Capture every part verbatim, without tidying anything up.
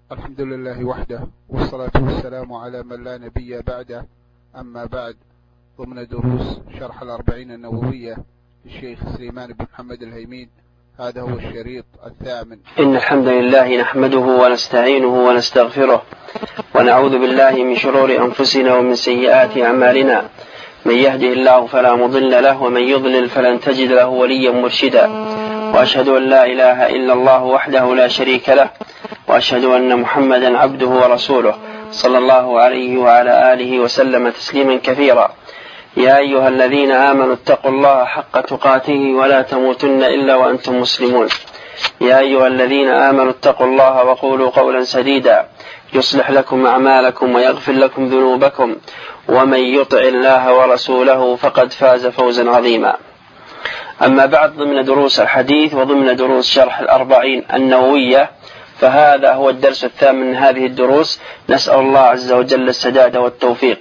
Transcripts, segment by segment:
الحمد لله وحده، والصلاة والسلام على من لا نبي بعده. أما بعد، ضمن دروس شرح الأربعين النووية للشيخ سليمان بن محمد الهيمين، هذا هو الشريط الثامن. إن الحمد لله نحمده ونستعينه ونستغفره ونعوذ بالله من شرور أنفسنا ومن سيئات أعمالنا، من يهده الله فلا مضل له ومن يضلل فلن تجد له وليا مرشدا، وأشهد أن لا إله إلا الله وحده لا شريك له، وأشهد أن محمدا عبده ورسوله صلى الله عليه وعلى آله وسلم تسليما كثيرا. يا أيها الذين آمنوا اتقوا الله حق تقاته ولا تموتن إلا وأنتم مسلمون. يا أيها الذين آمنوا اتقوا الله وقولوا قولا سديدا يصلح لكم أعمالكم ويغفر لكم ذنوبكم، ومن يطع الله ورسوله فقد فاز فوزا عظيما. أما بعد، ضمن دروس الحديث وضمن دروس شرح الأربعين النووية، فهذا هو الدرس الثامن من هذه الدروس. نسأل الله عز وجل السداد والتوفيق.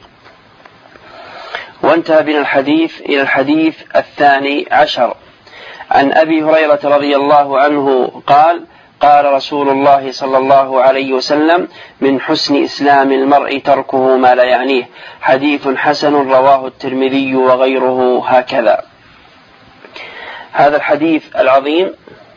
وانتهى بنا الحديث إلى الحديث الثاني عشر عن أبي هريرة رضي الله عنه قال: قال رسول الله صلى الله عليه وسلم: من حسن إسلام المرء تركه ما لا يعنيه. حديث حسن رواه الترمذي وغيره هكذا. هذا الحديث العظيم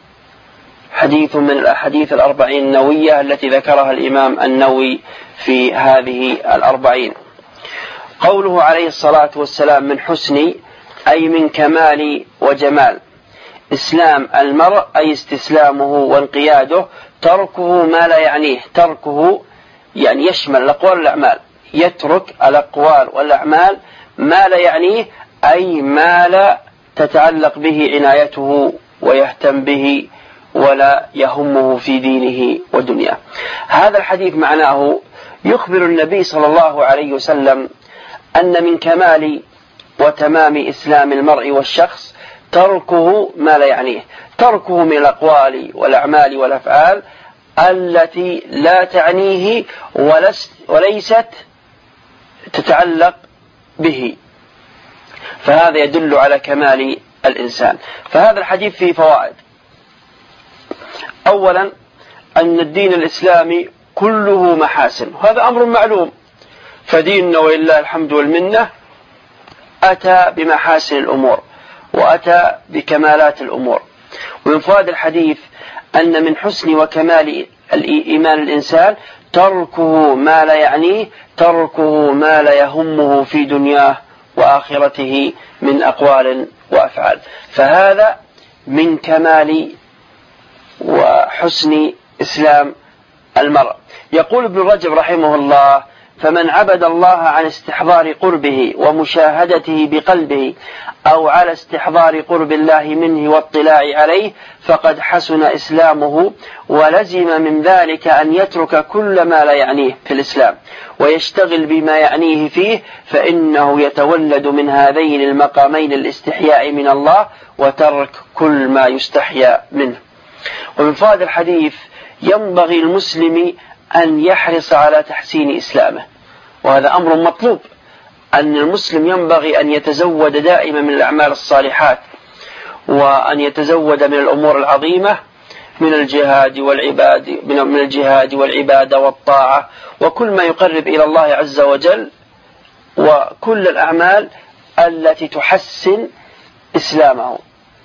حديث من الأحاديث الأربعين النووية التي ذكرها الإمام النووي في هذه الأربعين. قوله عليه الصلاة والسلام من حسن أي من كمال وجمال إسلام المرء، أي استسلامه وانقياده، تركه ما لا يعنيه. تركه يعني يشمل الأقوال والأعمال، يترك الأقوال والأعمال ما لا يعنيه، أي ما لا تتعلق به عنايته ويهتم به ولا يهمه في دينه ودنياه. هذا الحديث معناه يخبر النبي صلى الله عليه وسلم أن من كمال وتمام إسلام المرء والشخص تركه ما لا يعنيه، تركه من الأقوال والأعمال والأفعال التي لا تعنيه وليست تتعلق به، فهذا يدل على كمال الإنسان. فهذا الحديث فيه فوائد. أولا، أن الدين الإسلامي كله محاسن، وهذا أمر معلوم، فديننا ولله الحمد والمنة أتى بمحاسن الأمور وأتى بكمالات الأمور. ومن فوائد الحديث أن من حسن وكمال الإيمان الإنسان تركه ما لا يعنيه، تركه ما لا يهمه في دنياه وآخرته من أقوال وأفعال، فهذا من كمال وحسن إسلام المرء. يقول ابن رجب رحمه الله: فمن عبد الله عن استحضار قربه ومشاهدته بقلبه، أو على استحضار قرب الله منه واطلاع عليه، فقد حسن إسلامه، ولزم من ذلك أن يترك كل ما لا يعنيه في الإسلام ويشتغل بما يعنيه فيه، فإنه يتولد من هذين المقامين الاستحياء من الله وترك كل ما يستحيا منه. ومن فوائد الحديث ينبغي المسلم أن يحرص على تحسين إسلامه، وهذا أمر مطلوب، أن المسلم ينبغي أن يتزود دائما من الأعمال الصالحات، وأن يتزود من الأمور العظيمة من الجهاد والعباد من الجهاد والعبادة والطاعة وكل ما يقرب إلى الله عز وجل، وكل الأعمال التي تحسن إسلامه.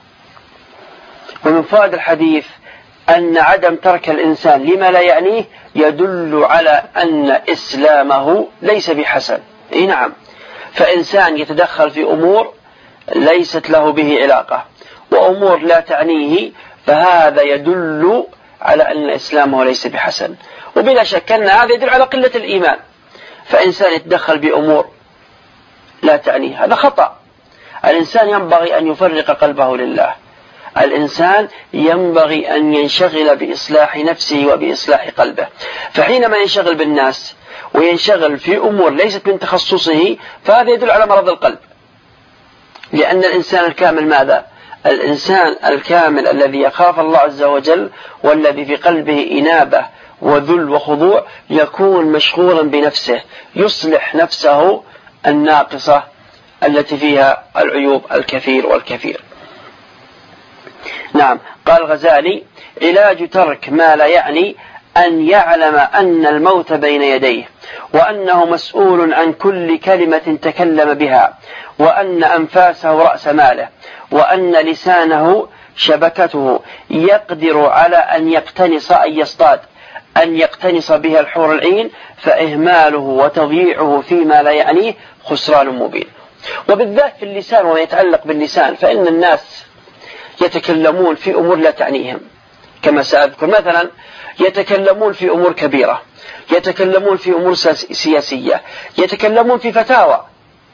ومن فوائد الحديث أن عدم ترك الإنسان لما لا يعنيه يدل على أن إسلامه ليس بحسن. إيه نعم، فإنسان يتدخل في أمور ليست له به علاقة وأمور لا تعنيه، فهذا يدل على أن إسلامه ليس بحسن، وبلا شك أن هذا يدل على قلة الإيمان. فإنسان يتدخل بأمور لا تعنيه هذا خطأ. الإنسان ينبغي أن يفرق قلبه لله، الإنسان ينبغي أن ينشغل بإصلاح نفسه وبإصلاح قلبه. فحينما ينشغل بالناس وينشغل في أمور ليست من تخصصه، فهذا يدل على مرض القلب. لأن الإنسان الكامل ماذا؟ الإنسان الكامل الذي يخاف الله عز وجل والذي في قلبه إنابة وذل وخضوع يكون مشغولا بنفسه، يصلح نفسه الناقصة التي فيها العيوب الكثير والكثير. نعم، قال الغزالي: علاج ترك ما لا يعني أن يعلم أن الموت بين يديه، وأنه مسؤول عن كل كلمة تكلم بها، وأن أنفاسه رأس ماله، وأن لسانه شبكته يقدر على أن يقتنص أن يصطاد أن يقتنص بها الحور العين، فإهماله وتضييعه فيما لا يعنيه خسران مبين. وبالذات في اللسان وما يتعلق باللسان، فإن الناس يتكلمون في أمور لا تعنيهم، كما سأذكر مثلا يتكلمون في أمور كبيرة، يتكلمون في أمور سياسية، يتكلمون في فتاوى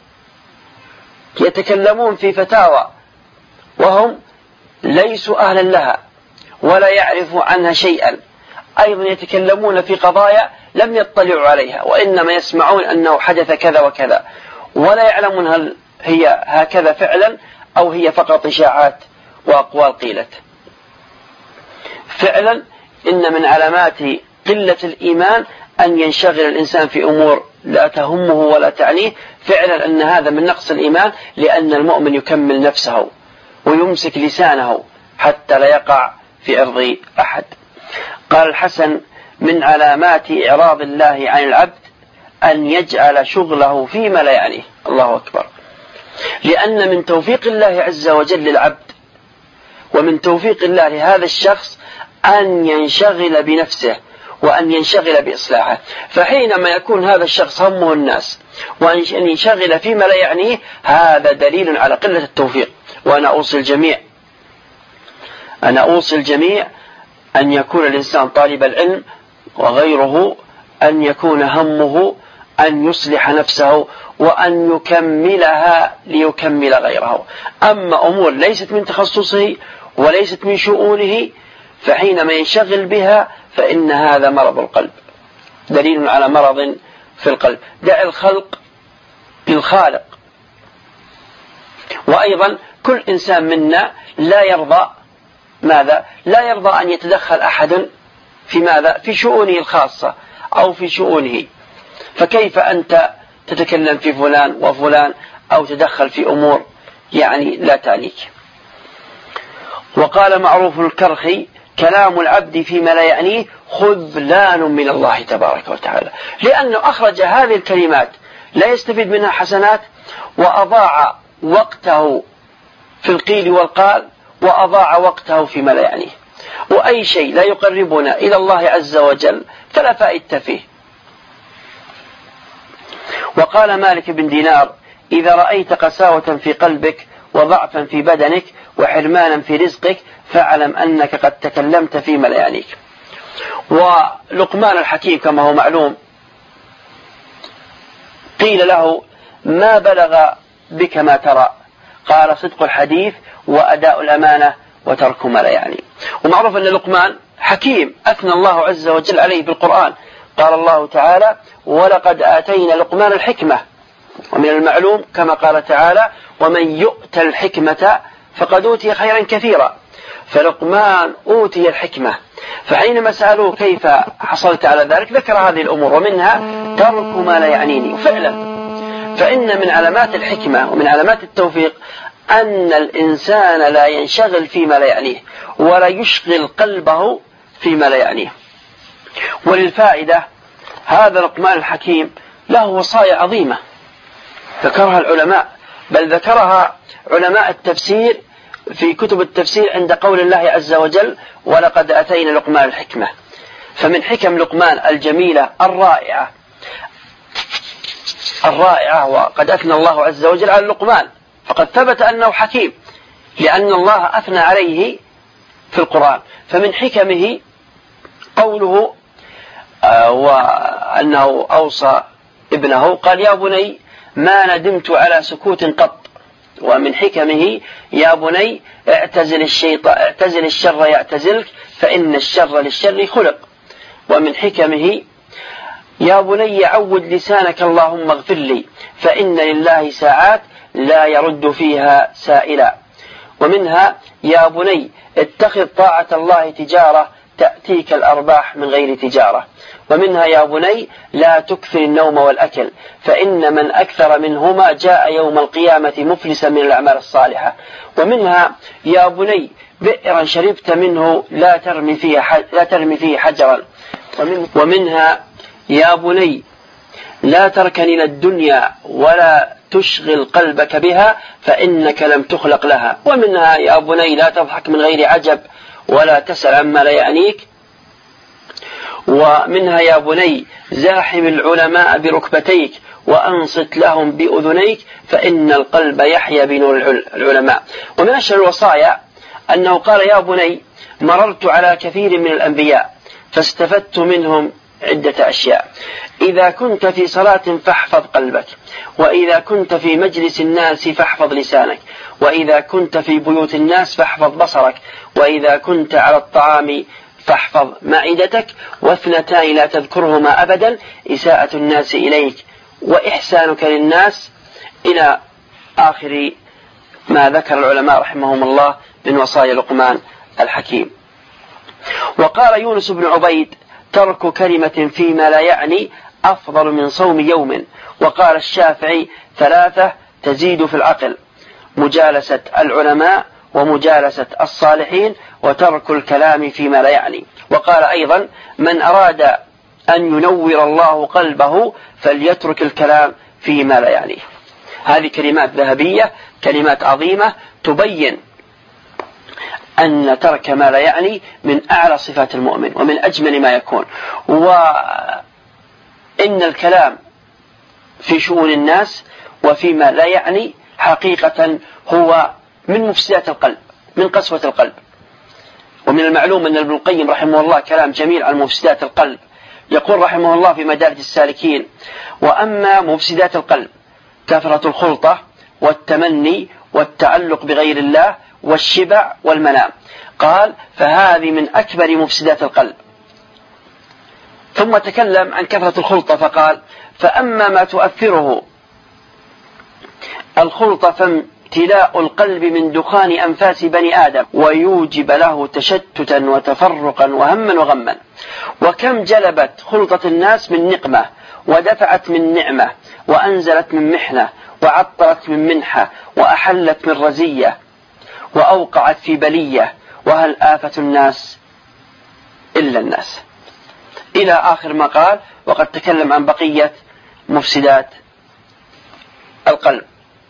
يتكلمون في فتاوى وهم ليسوا أهلا لها ولا يعرفوا عنها شيئا. أيضا يتكلمون في قضايا لم يطلعوا عليها، وإنما يسمعون أنه حدث كذا وكذا، ولا يعلمون هل هي هكذا فعلا أو هي فقط إشاعات وأقوال قيلت. فعلا إن من علامات قلة الإيمان أن ينشغل الإنسان في أمور لا تهمه ولا تعنيه. فعلا أن هذا من نقص الإيمان، لأن المؤمن يكمل نفسه ويمسك لسانه حتى لا يقع في عرض أحد. قال الحسن: من علامات إعراض الله عن العبد أن يجعل شغله فيما لا يعنيه. الله أكبر. لأن من توفيق الله عز وجل للعبد ومن توفيق الله لهذا الشخص أن ينشغل بنفسه وأن ينشغل بإصلاحه. فحينما يكون هذا الشخص همه الناس وأن ينشغل فيما لا يعنيه، هذا دليل على قلة التوفيق. وأنا أوصي الجميع أنا أوصي الجميع أن يكون الإنسان طالب العلم وغيره أن يكون همه أن يصلح نفسه وأن يكملها ليكمل غيره. أما أمور ليست من تخصصه وليست من شؤونه، فحينما ينشغل بها فإن هذا مرض القلب، دليل على مرض في القلب. دع الخلق للخالق. وأيضا كل إنسان منا لا يرضى ماذا؟ لا يرضى أن يتدخل أحد في ماذا؟ في شؤونه الخاصة أو في شؤونه. فكيف أنت تتكلم في فلان وفلان أو تدخل في أمور يعني لا تعنيك؟ وقال معروف الكرخي: كلام العبد فيما لا يعنيه خذلان من الله تبارك وتعالى، لأنه أخرج هذه الكلمات لا يستفيد منها حسنات، وأضاع وقته في القيل والقال، وأضاع وقته فيما لا يعنيه. وأي شيء لا يقربنا إلى الله عز وجل فلا فائدة فيه. وقال مالك بن دينار: إذا رأيت قساوة في قلبك وضعفا في بدنك وحرمانا في رزقك فاعلم أنك قد تكلمت فيما لا يعنيك. ولقمان الحكيم كما هو معلوم قيل له: ما بلغ بك ما ترى؟ قال: صدق الحديث وأداء الأمانة وترك ما لا يعني. ومعروف أن لقمان حكيم أثنى الله عز وجل عليه بالقرآن. قال الله تعالى: ولقد آتينا لقمان الحكمة. ومن المعلوم كما قال تعالى: ومن يؤت الحكمة فقد أوتي خيرا كثيرا. فلقمان أوتي الحكمة، فحينما سألوه كيف حصلت على ذلك ذكر هذه الأمور، ومنها ترك ما لا يعنيني. وفعلا فإن من علامات الحكمة ومن علامات التوفيق أن الإنسان لا ينشغل فيما لا يعنيه ولا يشغل قلبه فيما لا يعنيه. وللفائدة هذا لقمان الحكيم له وصايا عظيمة ذكرها العلماء، بل ذكرها علماء التفسير في كتب التفسير عند قول الله عز وجل: ولقد أتينا لقمان الحكمة. فمن حكم لقمان الجميلة الرائعة الرائعة وقد أثنى الله عز وجل على لقمان، فقد ثبت أنه حكيم لأن الله أثنى عليه في القرآن. فمن حكمه قوله آه وأنه أوصى ابنه قال: يا بني ما ندمت على سكوت قط. ومن حكمه: يا بني اعتزل الشيطان اعتزل الشر يعتزلك فإن الشر للشر خلق. ومن حكمه: يا بني عود لسانك اللهم اغفر لي فإن لله ساعات لا يرد فيها سائلا. ومنها: يا بني اتخذ طاعة الله تجارة تأتيك الأرباح من غير تجارة. ومنها: يا بني لا تكثر النوم والأكل فإن من أكثر منهما جاء يوم القيامة مفلسا من الأعمال الصالحة. ومنها: يا بني بئرا شربت منه لا ترمي فيه لا ترمي فيه حجرا ومنها يا بني لا تركن إلى الدنيا ولا تشغل قلبك بها فإنك لم تخلق لها. ومنها يا بني لا تضحك من غير عجب ولا تسأل عما لا يعنيك. ومنها يا بني زاحم العلماء بركبتيك وأنصت لهم بأذنيك فإن القلب يحيا بنور العلماء. ومن أشهر الوصايا أنه قال يا بني مررت على كثير من الأنبياء فاستفدت منهم عدة أشياء. إذا كنت في صلاة فاحفظ قلبك، وإذا كنت في مجلس الناس فاحفظ لسانك، وإذا كنت في بيوت الناس فاحفظ بصرك، وإذا كنت على الطعام فاحفظ معدتك، واثنتان لا تذكرهما أبدا إساءة الناس إليك وإحسانك للناس، إلى آخر ما ذكر العلماء رحمهم الله من وصايا لقمان الحكيم. وقال يونس بن عبيد ترك كلمة فيما لا يعني أفضل من صوم يوم. وقال الشافعي ثلاثة تزيد في العقل: مجالسة العلماء ومجالسة الصالحين وترك الكلام فيما لا يعني. وقال أيضا من أراد أن ينور الله قلبه فليترك الكلام فيما لا يعني. هذه كلمات ذهبية، كلمات عظيمة تبين أن ترك ما لا يعني من أعلى صفات المؤمن ومن أجمل ما يكون. وإن الكلام في شؤون الناس وفيما لا يعني حقيقة هو من مفسدات القلب، من قسوة القلب. ومن المعلوم أن ابن القيم رحمه الله كلام جميل عن مفسدات القلب. يقول رحمه الله في مدارج السالكين: وأما مفسدات القلب كثرة الخلطة والتمني والتعلق بغير الله والشبع والمنام، قال فهذه من أكبر مفسدات القلب. ثم تكلم عن كثرة الخلطة فقال: فأما ما تؤثره الخلطة فامتلاء القلب من دخان أنفاس بني آدم ويوجب له تشتتا وتفرقا وهما وغما. وكم جلبت خلطة الناس من نقمة ودفعت من نعمة وأنزلت من محنة وعطرت من منحة وأحلت من رزية وأوقعت في بلية، وهل آفة الناس إلا الناس، إلى آخر ما قال. وقد تكلم عن بقية مفسدات القلب.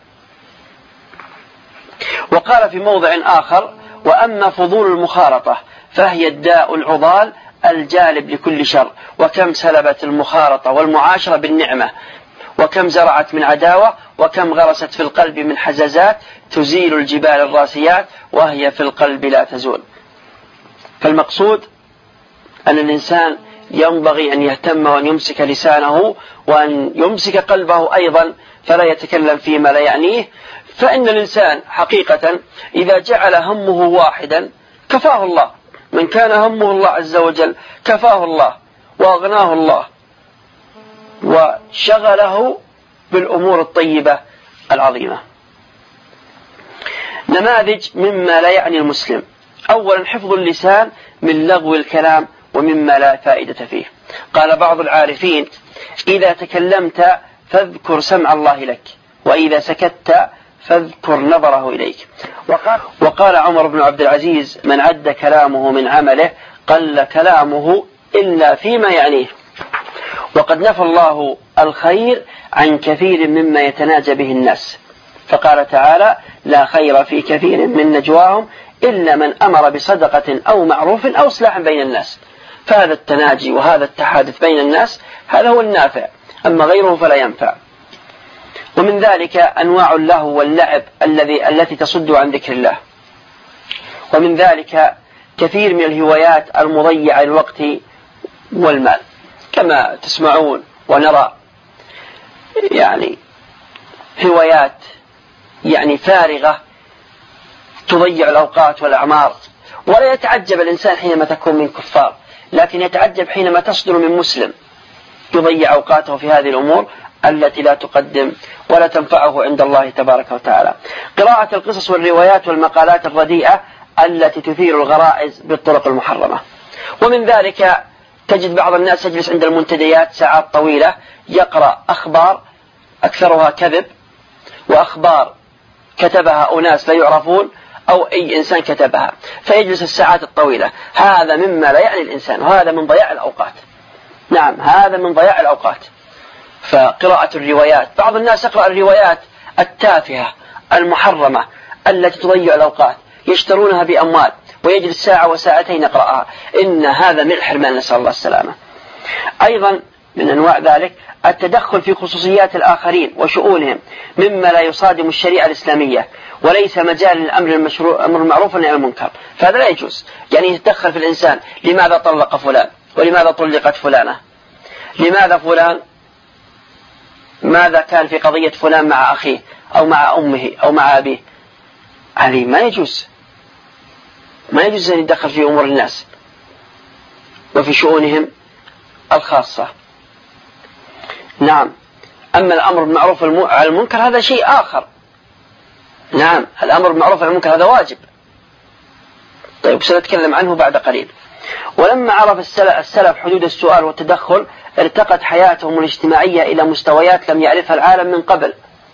وقال في موضع آخر: وأما فضول المخالطة فهي الداء العضال الجالب لكل شر. وكم سلبت المخالطة والمعاشرة بالنعمة، وكم زرعت من عداوة، وكم غرست في القلب من حزازات تزيل الجبال الراسيات وهي في القلب لا تزول. فالمقصود أن الإنسان ينبغي أن يهتم وأن يمسك لسانه وأن يمسك قلبه أيضا، فلا يتكلم فيما لا يعنيه. فإن الإنسان حقيقة إذا جعل همه واحدا كفاه الله. من كان همه الله عز وجل كفاه الله وأغناه الله وشغله بالأمور الطيبة العظيمة. نماذج مما لا يعني المسلم: أولا حفظ اللسان من لغو الكلام ومما لا فائدة فيه. قال بعض العارفين: إذا تكلمت فاذكر سمع الله لك، وإذا سكت فاذكر نظره إليك. وقال, وقال عمر بن عبد العزيز: من عد كلامه من عمله قل كلامه إلا فيما يعنيه. وقد نفى الله الخير عن كثير مما يتناجى به الناس، فقال تعالى: لا خير في كثير من نجواهم إلا من أمر بصدقة أو معروف أو إصلاح بين الناس. فهذا التناجي وهذا التحادث بين الناس هذا هو النافع، أما غيره فلا ينفع. ومن ذلك أنواع اللهو واللعب الذي التي تصد عن ذكر الله. ومن ذلك كثير من الهوايات المضيعة للوقت والمال، كما تسمعون ونرى يعني هوايات يعني فارغة تضيع الأوقات والأعمار. ولا يتعجب الإنسان حينما تكون من كفار، لكن يتعجب حينما تصدر من مسلم يضيع أوقاته في هذه الأمور التي لا تقدم ولا تنفعه عند الله تبارك وتعالى. قراءة القصص والروايات والمقالات الرديئة التي تثير الغرائز بالطرق المحرمة. ومن ذلك تجد بعض الناس يجلس عند المنتديات ساعات طويلة يقرأ أخبار أكثرها كذب، وأخبار كتبها أناس لا يعرفون أو أي إنسان كتبها، فيجلس الساعات الطويلة. هذا مما لا يعني الإنسان، وهذا من ضياع الأوقات. نعم هذا من ضياع الأوقات. فقراءة الروايات، بعض الناس يقرأ الروايات التافهة المحرمة التي تضيع الأوقات، يشترونها بأموال ويجلس ساعة وساعتين يقرأها، إن هذا من الحرمان، نسأل الله السلامة. أيضا من أنواع ذلك التدخل في خصوصيات الآخرين وشؤونهم مما لا يصادم الشريعة الإسلامية وليس مجال للأمر المشروع أمر المعروف والنهي عن المنكر، فهذا لا يجوز. يعني يتدخل في الإنسان، لماذا طلق فلان ولماذا طلقت فلانة، لماذا فلان ماذا كان في قضية فلان مع أخيه أو مع أمه أو مع أبيه، عليه ما يجوز، ما يجوز أن يتدخل في أمور الناس وفي شؤونهم الخاصة. نعم. أما الأمر بالمعروف على المنكر هذا شيء آخر. نعم الأمر بالمعروف على المنكر هذا واجب. طيب سنتكلم عنه بعد قليل. ولما عرف السلف حدود السؤال والتدخل ارتقت حياتهم الاجتماعية إلى مستويات لم يعرفها العالم من قبل.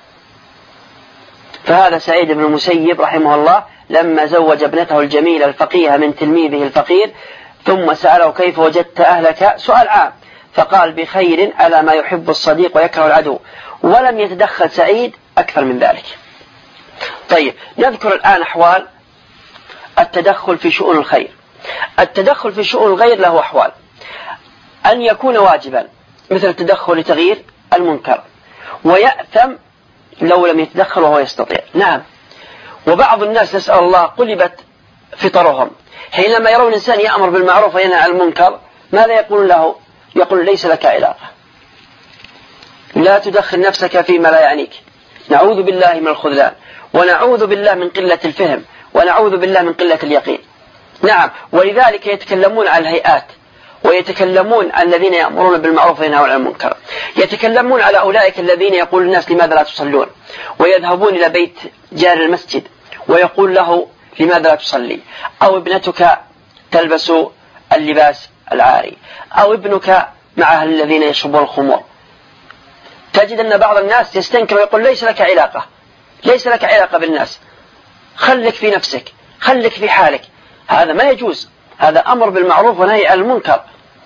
فهذا سعيد بن المسيب رحمه الله لما زوج ابنته الجميلة الفقيهة من تلميذه الفقير ثم سأله كيف وجدت أهلك، سؤال عام، فقال بخير على ما يحب الصديق ويكره العدو، ولم يتدخل سعيد أكثر من ذلك. طيب نذكر الآن أحوال التدخل في شؤون الخير. التدخل في شؤون الغير له أحوال: أن يكون واجبا مثل التدخل لتغيير المنكر، ويأثم لو لم يتدخل وهو يستطيع. نعم. وبعض الناس نسأل الله قلبت فطرهم، حينما يرون الإنسان يأمر بالمعروف وينهى عن المنكر ماذا يقول له؟ يقول ليس لك علاقة، لا تدخل نفسك فيما لا يعنيك، نعوذ بالله من الخذلان، ونعوذ بالله من قلة الفهم، ونعوذ بالله من قلة اليقين. نعم. ولذلك يتكلمون عن الهيئات، ويتكلمون عن الذين يأمرون بالمعروف وينهون عن المنكر، يتكلمون على أولئك الذين يقول الناس لماذا لا تصلون، ويذهبون إلى بيت جار المسجد ويقول له لماذا لا تصلي، أو ابنتك تلبس اللباس العاري، أو ابنك مع الذين يشربون الخمور. تجد أن بعض الناس يستنكر ويقول ليس لك علاقة، ليس لك علاقة بالناس، خلك في نفسك، خلك في حالك. هذا ما يجوز، هذا أمر بالمعروف ونهي عن المنكر.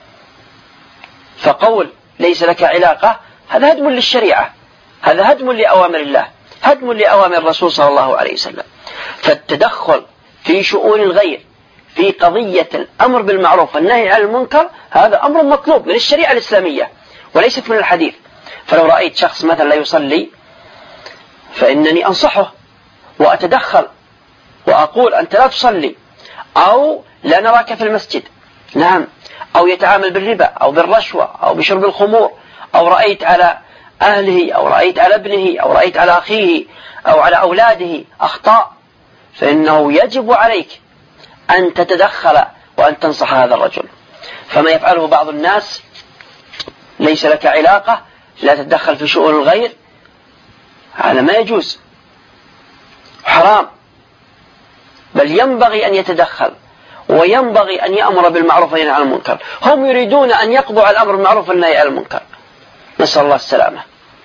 فقول ليس لك علاقة هذا هدم للشريعة، هذا هدم لأوامر الله، هدم لأوامر الرسول صلى الله عليه وسلم. فالتدخل في شؤون الغير في قضية الأمر بالمعروف والنهي عن المنكر هذا أمر مطلوب من الشريعة الإسلامية وليست من الحديث. فلو رأيت شخص مثلا لا يصلي فإنني أنصحه وأتدخل وأقول أنت لا تصلي، أو لا نراك في المسجد. نعم. أو يتعامل بالربا أو بالرشوة أو بشرب الخمور، أو رأيت على أهله أو رأيت على ابنه أو رأيت على أخيه أو على أولاده أخطاء، فإنه يجب عليك أن تتدخل وأن تنصح هذا الرجل. فما يفعله بعض الناس ليس لك علاقة، لا تتدخل في شؤون الغير، هذا ما يجوز، حرام. بل ينبغي أن يتدخل وينبغي أن يأمر بالمعروف وينهى عن المنكر. هم يريدون أن يقضوا على الأمر بالمعروف والنهي عن المنكر، نسأل الله السلامة.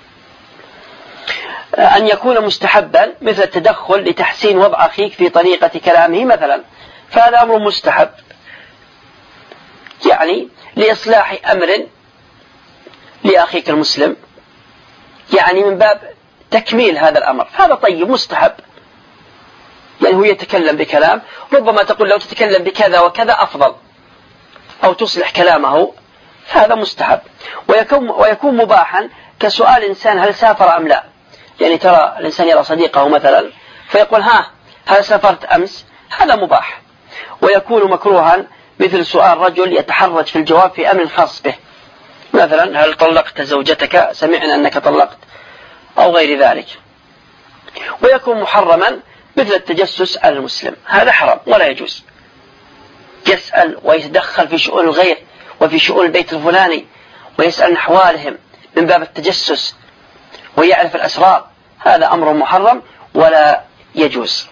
أن يكون مستحبا مثل التدخل لتحسين وضع أخيك في طريقة كلامه مثلا، فهذا أمر مستحب، يعني لإصلاح أمر لأخيك المسلم، يعني من باب تكميل هذا الأمر، هذا طيب مستحب. يعني هو يتكلم بكلام ربما تقول لو تتكلم بكذا وكذا أفضل، أو تصلح كلامه، فهذا مستحب. ويكون, ويكون مباحا كسؤال إنسان هل سافر أم لا. يعني ترى الإنسان يرى صديقه مثلا فيقول ها هل سافرت أمس، هذا مباح. ويكون مكروها مثل سؤال رجل يتحرج في الجواب في أمر خاص به، مثلا هل طلقت زوجتك، سمعنا أنك طلقت، أو غير ذلك. ويكون محرما مثل التجسس على المسلم، هذا حرام ولا يجوز. يسأل ويتدخل في شؤون الغير وفي شؤون البيت الفلاني ويسأل عن أحوالهم من باب التجسس ويعرف الأسرار، هذا أمر محرم ولا يجوز.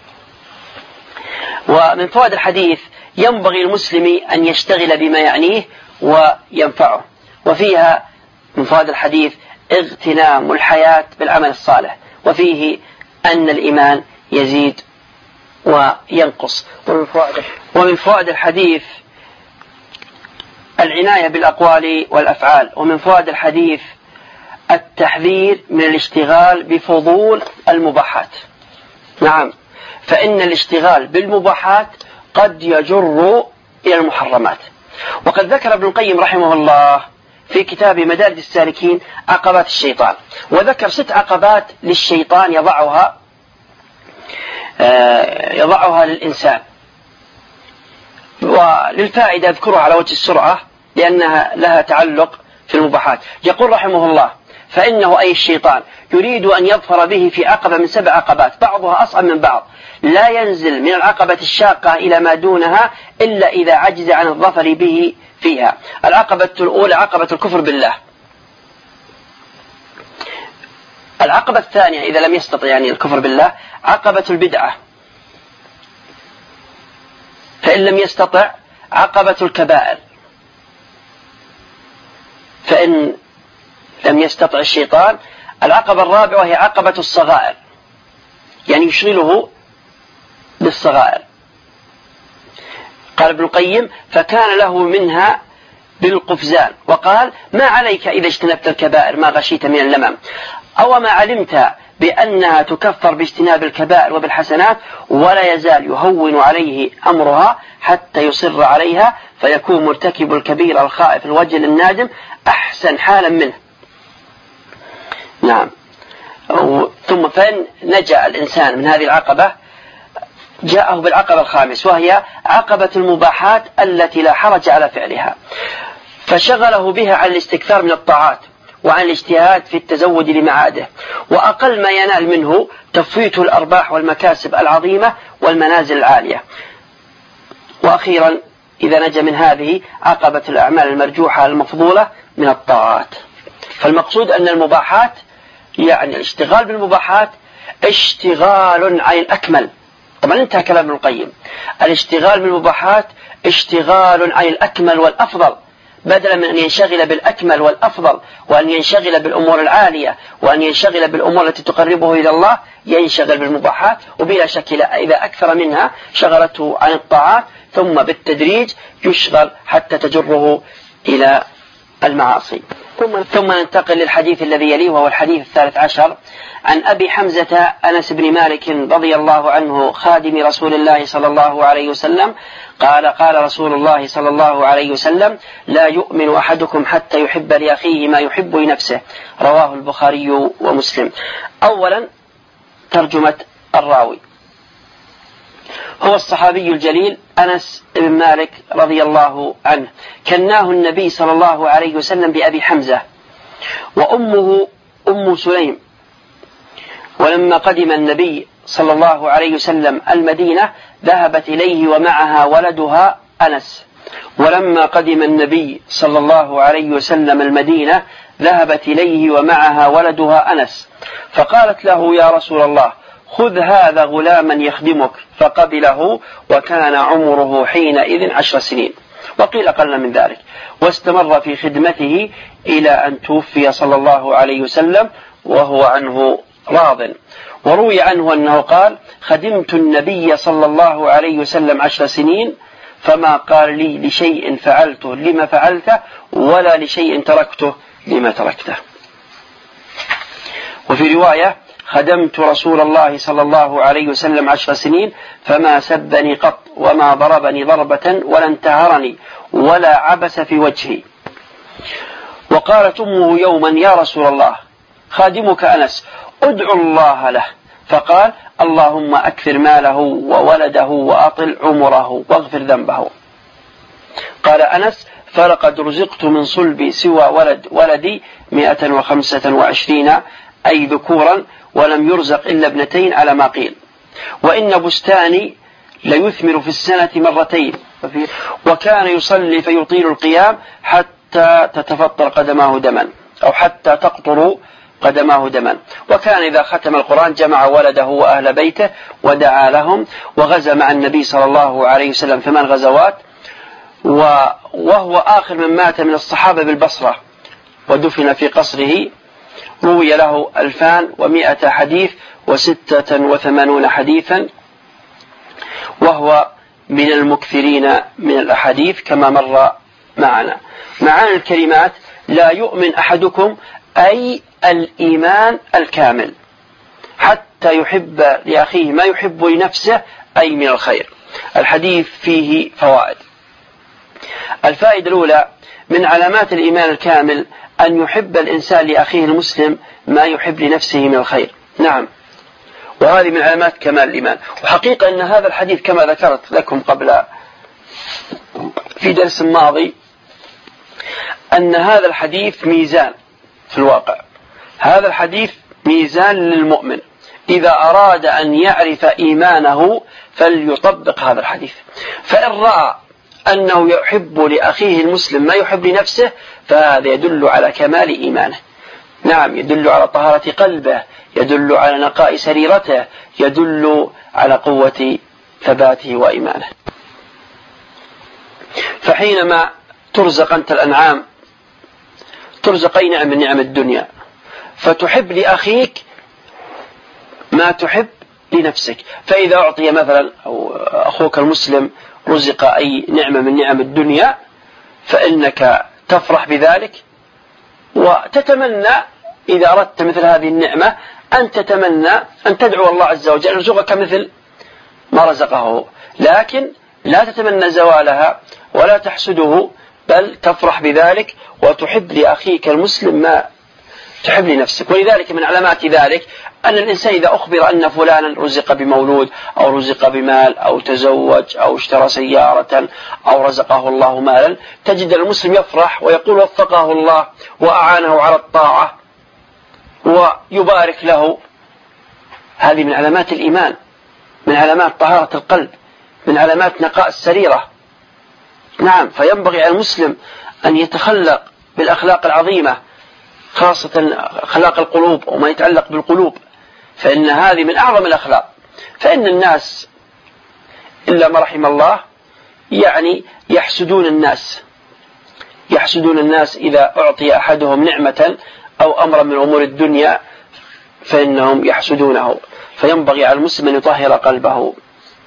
ومن فوائد الحديث ينبغي المسلم أن يشتغل بما يعنيه وينفعه. وفيها من فوائد الحديث اغتنام الحياة بالعمل الصالح، وفيه أن الإيمان يزيد وينقص. ومن فوائد الحديث العناية بالأقوال والأفعال. ومن فوائد الحديث التحذير من الاشتغال بفضول المباحات. نعم، فإن الاشتغال بالمباحات قد يجر إلى المحرمات. وقد ذكر ابن القيم رحمه الله في كتاب مدارج السالكين عقبات الشيطان، وذكر ست عقبات للشيطان يضعها يضعها للإنسان، وللفائدة أذكرها على وجه السرعة لأنها لها تعلق في المباحات. يقول رحمه الله: فإنه أي الشيطان يريد أن يظفر به في عقبة من سبع عقبات بعضها أصعب من بعض، لا ينزل من العقبة الشاقة إلى ما دونها إلا إذا عجز عن الظفر به فيها. العقبة الأولى عقبة الكفر بالله. العقبة الثانية إذا لم يستطع يعني الكفر بالله عقبة البدعة. فإن لم يستطع عقبة الكبائر. فإن لم يستطع الشيطان العقبة الرابعة وهي عقبة الصغائر، يعني يشغله بالصغائر. قال ابن القيم: فكان له منها بالقفزان. وقال: ما عليك إذا اجتنبت الكبائر ما غشيت من اللمم، أو ما علمت بأنها تكفر باجتناب الكبائر وبالحسنات، ولا يزال يهون عليه أمرها حتى يصر عليها، فيكون مرتكب الكبير الخائف الوجل النادم أحسن حالا منه. نعم. ثم فإن نجا الإنسان من هذه العقبة جاءه بالعقبة الخامس، وهي عقبة المباحات التي لا حرج على فعلها، فشغله بها عن الاستكثار من الطاعات وعن الاجتهاد في التزود لمعاده، وأقل ما ينال منه تفويته الأرباح والمكاسب العظيمة والمنازل العالية. وأخيرا إذا نجا من هذه عقبة الأعمال المرجوحة المفضولة من الطاعات. فالمقصود أن المباحات يعني الاشتغال بالمباحات اشتغال عن الأكمل. طبعا انتهى كلام ابن القيم. الاشتغال بالمباحات اشتغال عن الأكمل والأفضل، بدلا من أن ينشغل بالأكمل والأفضل وأن ينشغل بالأمور العالية وأن ينشغل بالأمور التي تقربه إلى الله، ينشغل بالمباحات، وبلا شك إذا أكثر منها شغلته عن الطاعات، ثم بالتدريج يشغل حتى تجره إلى المعاصي. ثم ننتقل للحديث الذي يليه وهو الحديث الثالث عشر عن أبي حمزة أنس بن مالك رضي الله عنه خادم رسول الله صلى الله عليه وسلم قال: قال رسول الله صلى الله عليه وسلم: لا يؤمن أحدكم حتى يحب لأخيه ما يحب لنفسه. رواه البخاري ومسلم. أولا ترجمة الراوي. هو الصحابي الجليل أنس بن مالك رضي الله عنه، كناه النبي صلى الله عليه وسلم بأبي حمزة، وأمه أم سليم. ولما قدم النبي صلى الله عليه وسلم المدينة ذهبت إليه ومعها ولدها أنس. ولما قدم النبي صلى الله عليه وسلم المدينة ذهبت إليه ومعها ولدها أنس، فقالت له: يا رسول الله، خذ هذا غلاما يخدمك، فقبله، وكان عمره حينئذ عشر سنين، وقيل أقل من ذلك، واستمر في خدمته إلى أن توفي صلى الله عليه وسلم وهو عنه راض. وروي عنه أنه قال: خدمت النبي صلى الله عليه وسلم عشر سنين، فما قال لي لشيء فعلته لما فعلته، ولا لشيء تركته لما تركته. وفي رواية: خدمت رسول الله صلى الله عليه وسلم عشر سنين، فما سبني قط، وما ضربني ضربة، ولا انتهرني، ولا عبس في وجهي. وقالت أمه يوما: يا رسول الله، خادمك أنس، ادعو الله له. فقال: اللهم أكثر ماله وولده وأطل عمره واغفر ذنبه. قال أنس: فلقد رزقت من صلبي سوى ولد ولدي مئة وخمسة وعشرين، أي ذكورا، ولم يرزق إلا ابنتين على ما قيل. وإن بستاني ليثمر في السنة مرتين، وكان يصلي فيطيل القيام حتى تتفطر قدماه دما، أو حتى تقطر قدماه دما. وكان إذا ختم القرآن جمع ولده وأهل بيته ودعا لهم، وغزا مع النبي صلى الله عليه وسلم ثمان غزوات، وهو آخر من مات من الصحابة بالبصرة، ودفن في قصره. روي له ألفان ومائة حديث وستة وثمانون حديثا، وهو من المكثرين من الأحاديث كما مر معنا. معاني الكلمات: لا يؤمن أحدكم أي الإيمان الكامل حتى يحب لأخيه ما يحب لنفسه أي من الخير. الحديث فيه فوائد. الفائدة الأولى: من علامات الإيمان الكامل أن يحب الإنسان لأخيه المسلم ما يحب لنفسه من الخير. نعم، وهذه من علامات كمال الإيمان. وحقيقة أن هذا الحديث كما ذكرت لكم قبل في درس ماضي أن هذا الحديث ميزان في الواقع. هذا الحديث ميزان للمؤمن إذا أراد أن يعرف إيمانه فليطبق هذا الحديث. فإن رأى أنه يحب لأخيه المسلم ما يحب لنفسه فهذا يدل على كمال إيمانه. نعم، يدل على طهارة قلبه، يدل على نقاء سريرته، يدل على قوة ثباته وإيمانه. فحينما ترزق أنت الأنعام ترزق أي نعم من نعم الدنيا، فتحب لأخيك ما تحب لنفسك. فإذا أعطي مثلا أو أخوك المسلم رزق أي نعمة من نعم الدنيا فإنك تفرح بذلك وتتمنى إذا أردت مثل هذه النعمة أن تتمنى أن تدعو الله عز وجل أن يرزقك مثل ما رزقه، لكن لا تتمنى زوالها ولا تحسده، بل تفرح بذلك وتحب لأخيك المسلم ما تحب لنفسك. ولذلك من علامات ذلك أن الإنسان إذا أخبر أن فلانا رزق بمولود أو رزق بمال أو تزوج أو اشترى سيارة أو رزقه الله مالا تجد المسلم يفرح ويقول وفقه الله وأعانه على الطاعة ويبارك له. هذه من علامات الإيمان، من علامات طهارة القلب، من علامات نقاء السريرة. نعم، فينبغي على المسلم أن يتخلق بالأخلاق العظيمة، خاصة أخلاق القلوب وما يتعلق بالقلوب، فإن هذه من أعظم الأخلاق. فإن الناس إلا ما رحم الله يعني يحسدون الناس يحسدون الناس إذا أعطي أحدهم نعمة أو أمرا من أمور الدنيا فإنهم يحسدونه، فينبغي على المسلم أن يطهر قلبه.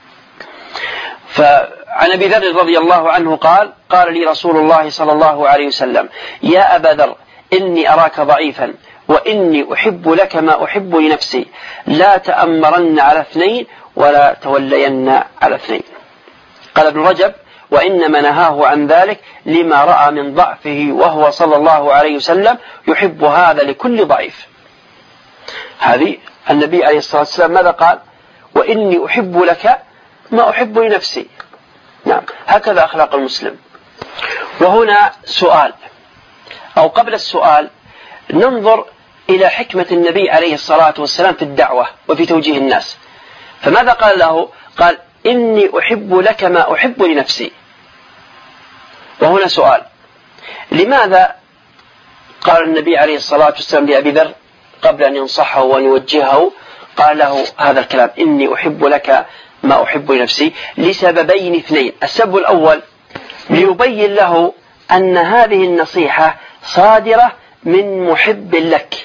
فعن أبي ذر رضي الله عنه قال: قال لي رسول الله صلى الله عليه وسلم: يا أبا ذر، إني أراك ضعيفا وإني أحب لك ما أحب لنفسي، لا تأمرن على اثنين ولا تولين على اثنين. قال ابن رجب: وإنما نهاه عن ذلك لما رأى من ضعفه، وهو صلى الله عليه وسلم يحب هذا لكل ضعيف. هذه النبي عليه الصلاة والسلام ماذا قال؟ وإني أحب لك ما أحب لنفسي. نعم، هكذا أخلاق المسلم. وهنا سؤال، أو قبل السؤال ننظر إلى حكمة النبي عليه الصلاة والسلام في الدعوة وفي توجيه الناس. فماذا قال له؟ قال: إني أحب لك ما أحب لنفسي. وهنا سؤال، لماذا قال النبي عليه الصلاة والسلام لأبي ذر قبل أن ينصحه وأن يوجهه قال له هذا الكلام: إني أحب لك ما أحب لنفسي؟ لسببين اثنين. السبب الأول ليبين له أن هذه النصيحة صادرة من محب لك.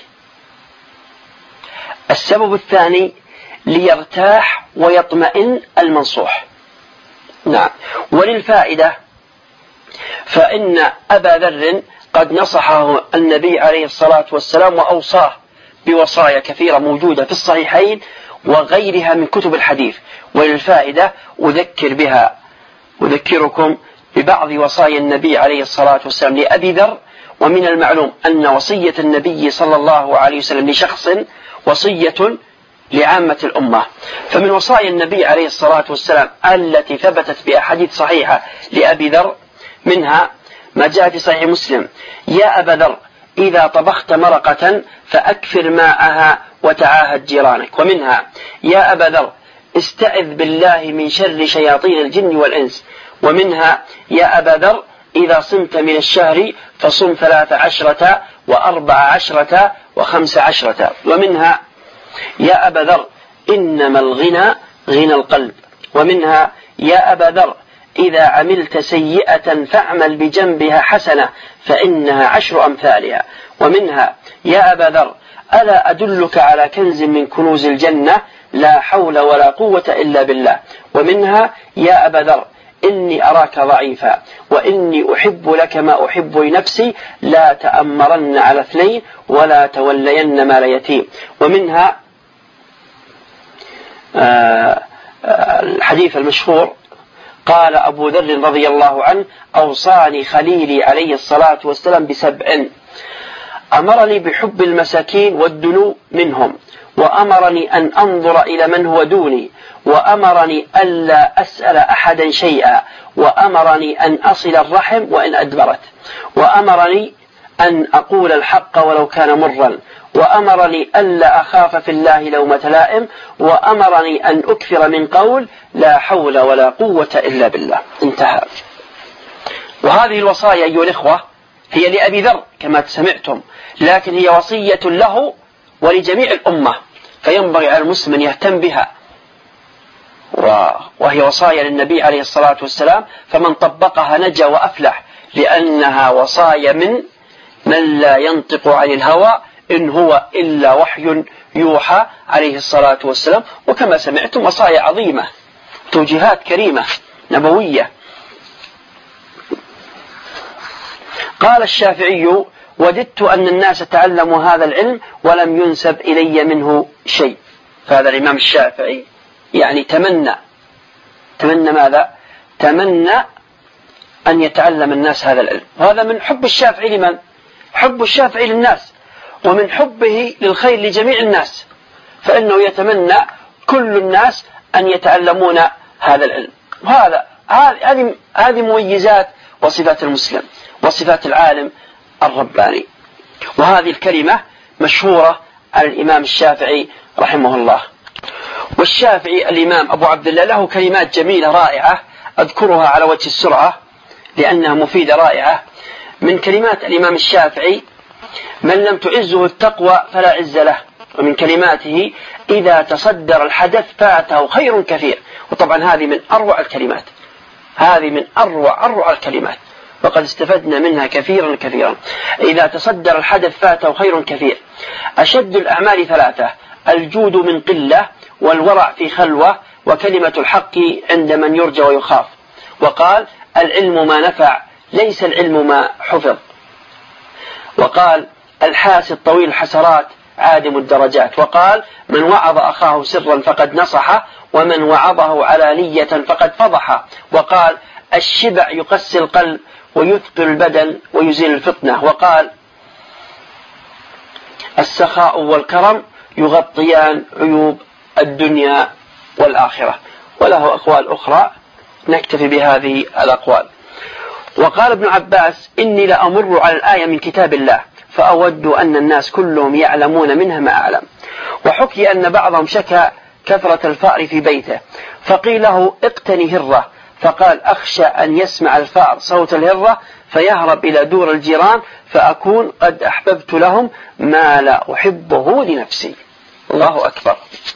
السبب الثاني ليرتاح ويطمئن المنصوح. نعم، وللفائدة فإن أبا ذر قد نصحه النبي عليه الصلاة والسلام وأوصاه بوصايا كثيرة موجودة في الصحيحين وغيرها من كتب الحديث. وللفائدة أذكر بها أذكركم ببعض وصايا النبي عليه الصلاة والسلام لأبي ذر. ومن المعلوم أن وصية النبي صلى الله عليه وسلم لشخص وصية لعامة الأمة. فمن وصايا النبي عليه الصلاة والسلام التي ثبتت بأحاديث صحيحة لأبي ذر منها ما جاء في صحيح مسلم: يا أبا ذر، إذا طبخت مرقة فأكثر ماءها وتعاهد جيرانك. ومنها: يا أبا ذر، استعذ بالله من شر شياطين الجن والإنس. ومنها: يا أبا ذر، إذا صمت من الشهر فصم ثلاث عشرة وأربع عشرة وخمس عشرة. ومنها: يا أبا ذر، إنما الغنى غنى القلب. ومنها: يا أبا ذر، إذا عملت سيئة فاعمل بجنبها حسنة فإنها عشر أمثالها. ومنها: يا أبا ذر، ألا أدلك على كنز من كنوز الجنة لا حول ولا قوة إلا بالله. ومنها: يا أبا ذر، إني أراك ضعيفا وإني أحب لك ما أحب لنفسي لا تأمرن على اثنين ولا تولين مال يتيم. ومنها آه الحديث المشهور قال أبو ذر رضي الله عنه أوصاني خليلي عليه الصلاة والسلام بسبع: أمرني بحب المساكين والدنو منهم، وأمرني أن أنظر إلى من هو دوني، وأمرني ألا أسأل أحدا شيئا، وأمرني أن أصل الرحم وإن أدبرت، وأمرني أن أقول الحق ولو كان مرا، وأمرني ألا أخاف في الله لومة لائم، وأمرني أن أكثر من قول لا حول ولا قوة إلا بالله. انتهى. وهذه الوصايا أيها الإخوة هي لأبي ذر كما سمعتم، لكن هي وصية له ولجميع الأمة، فينبغي على المسلم أن يهتم بها، وهي وصايا للنبي عليه الصلاة والسلام، فمن طبقها نجا وأفلح، لأنها وصايا من من لا ينطق عن الهوى إن هو إلا وحي يوحى عليه الصلاة والسلام. وكما سمعتم وصايا عظيمة، توجيهات كريمة نبوية. قال الشافعي: وددت أن الناس تعلموا هذا العلم ولم ينسب إلي منه شيء. فهذا الإمام الشافعي يعني تمنى تمنى ماذا؟ تمنى أن يتعلم الناس هذا العلم. وهذا من حب الشافعي لمن؟ حب الشافعي للناس، ومن حبه للخير لجميع الناس، فإنه يتمنى كل الناس أن يتعلمون هذا العلم. وهذا هذه هذه مميزات وصفات المسلم وصفات العالم الرباني. وهذه الكلمة مشهورة على الإمام الشافعي رحمه الله. والشافعي الإمام أبو عبد الله له كلمات جميلة رائعة أذكرها على وجه السرعة لأنها مفيدة رائعة. من كلمات الإمام الشافعي: من لم تعزه التقوى فلا عز له. ومن كلماته: إذا تصدر الحدث فاته خير كثير. وطبعا هذه من أروع الكلمات، هذه من أروع أروع الكلمات، وقد استفدنا منها كثيرا كثيرا. إذا تصدر الحدث فاته خير كثير. أشد الأعمال ثلاثة: الجود من قلة، والورع في خلوة، وكلمة الحق عند من يرجى ويخاف. وقال: العلم ما نفع، ليس العلم ما حفظ. وقال: الحاسد طويل الحسرات عادم الدرجات. وقال: من وعظ أخاه سرا فقد نصح، ومن وعظه علانية فقد فضح. وقال: الشبع يقسي القلب ويثقل البدن ويزيل الفطنة. وقال: السخاء والكرم يغطيان عيوب الدنيا والآخرة. وله أقوال أخرى، نكتفي بهذه الأقوال. وقال ابن عباس: إني لأمر على الآية من كتاب الله فأود أن الناس كلهم يعلمون منها ما أعلم. وحكي أن بعضهم شكى كثرة الفأر في بيته، فقيل له: اقتني هرة، فقال: أخشى أن يسمع الفأر صوت الهرة فيهرب إلى دور الجيران فأكون قد أحببت لهم ما لا أحبه لنفسي. الله أكبر.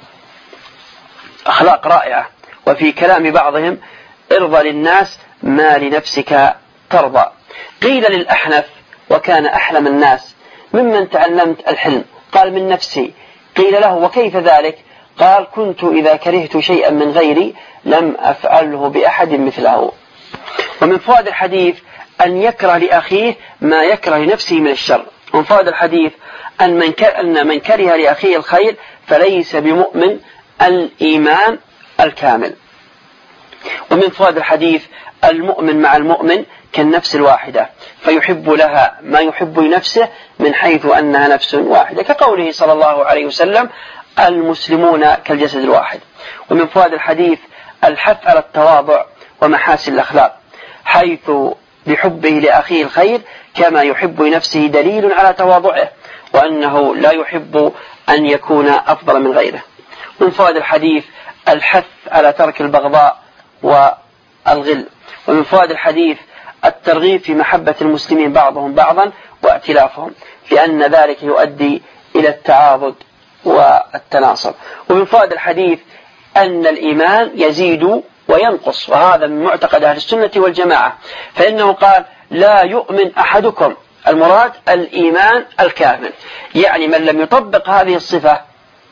أخلاق رائعة. وفي كلام بعضهم: ارضى للناس ما لنفسك ترضى. قيل للأحنف وكان أحلم الناس: ممن تعلمت الحلم؟ قال: من نفسي. قيل له: وكيف ذلك؟ قال: كنت إذا كرهت شيئا من غيري لم أفعله بأحد مثله. ومن فوائد الحديث أن يكره لأخيه ما يكره لنفسه من الشر. ومن فوائد الحديث أن من, أن من كره لأخيه الخير فليس بمؤمن الإيمان الكامل. ومن فوائد الحديث المؤمن مع المؤمن كالنفس الواحدة، فيحب لها ما يحب لنفسه من حيث أنها نفس واحدة، كقوله صلى الله عليه وسلم: المسلمون كالجسد الواحد. ومن فوائد الحديث الحث على التواضع ومحاسن الأخلاق، حيث بحبه لأخيه الخير كما يحب لنفسه دليل على تواضعه، وأنه لا يحب أن يكون أفضل من غيره. من فوائد الحديث الحث على ترك البغضاء والغل. ومن فوائد الحديث الترغيب في محبة المسلمين بعضهم بعضا وائتلافهم، لأن ذلك يؤدي إلى التعاضد والتناصر. ومن فوائد الحديث أن الإيمان يزيد وينقص، وهذا من معتقد أهل السنة والجماعة، فإنه قال: لا يؤمن أحدكم، المراد الإيمان الكامل، يعني من لم يطبق هذه الصفة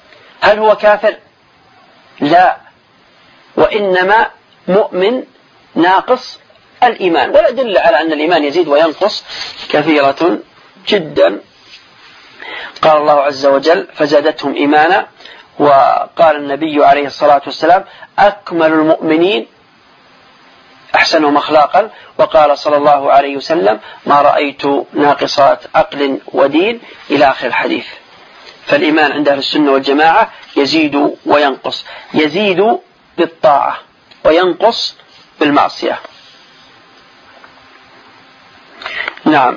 هل هو كافر؟ لا، وإنما مؤمن ناقص الإيمان. والأدلة على أن الإيمان يزيد وينقص كثيرة جدا. قال الله عز وجل فزادتهم إيمانا، وقال النبي عليه الصلاة والسلام أكمل المؤمنين أحسنهم أخلاقا، وقال صلى الله عليه وسلم ما رأيت ناقصات عقل ودين إلى آخر الحديث. فالإيمان عند أهل السنة والجماعة يزيد وينقص، يزيد بالطاعة وينقص بالمعصية. نعم.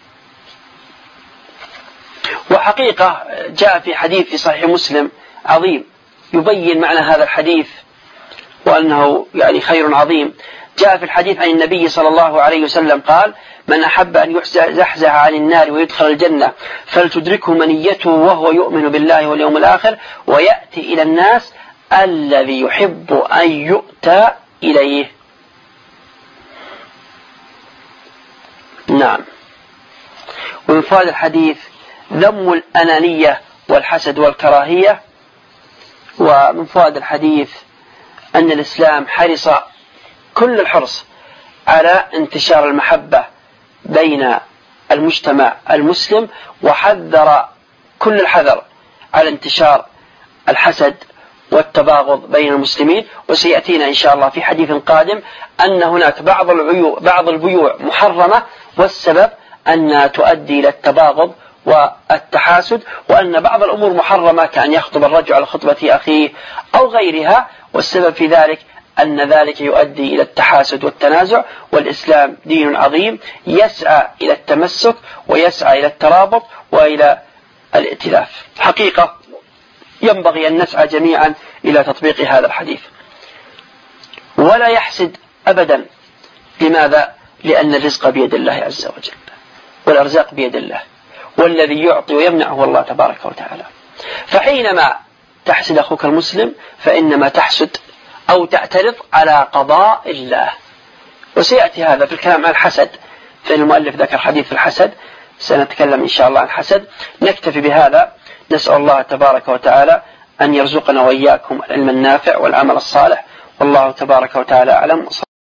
وحقيقة جاء في حديث في صحيح مسلم عظيم يبين معنى هذا الحديث وأنه يعني خير عظيم. جاء في الحديث عن النبي صلى الله عليه وسلم قال من أحب أن يزحزح عن النار ويدخل الجنة فلتدركه منيته وهو يؤمن بالله واليوم الآخر ويأتي إلى الناس الذي يحب أن يؤتى إليه. نعم. ومن فوائد الحديث ذم الأنانية والحسد والكراهية. ومن فوائد الحديث أن الإسلام حرص كل الحرص على انتشار المحبة بين المجتمع المسلم، وحذر كل الحذر على انتشار الحسد والتباغض بين المسلمين. وسيأتينا إن شاء الله في حديث قادم أن هناك بعض البيوع بعض البيوع محرمة، والسبب أنها تؤدي إلى التباغض والتحاسد، وأن بعض الأمور محرمة كأن يخطب الرجل على خطبة أخيه أو غيرها، والسبب في ذلك أن ذلك يؤدي إلى التحاسد والتنازع. والإسلام دين عظيم يسعى إلى التمسك ويسعى إلى الترابط وإلى الائتلاف. حقيقة ينبغي أن نسعى جميعا إلى تطبيق هذا الحديث ولا يحسد أبدا. لماذا؟ لأن الرزق بيد الله عز وجل والأرزاق بيد الله، والذي يعطي ويمنع هو الله تبارك وتعالى. فحينما تحسد أخوك المسلم فإنما تحسد أو تعترض على قضاء الله. وسيأتي هذا في الكلام عن الحسد، فإن المؤلف ذكر حديث الحسد، سنتكلم إن شاء الله عن الحسد. نكتفي بهذا، نسأل الله تبارك وتعالى أن يرزقنا وإياكم العلم النافع والعمل الصالح، والله تبارك وتعالى أعلم.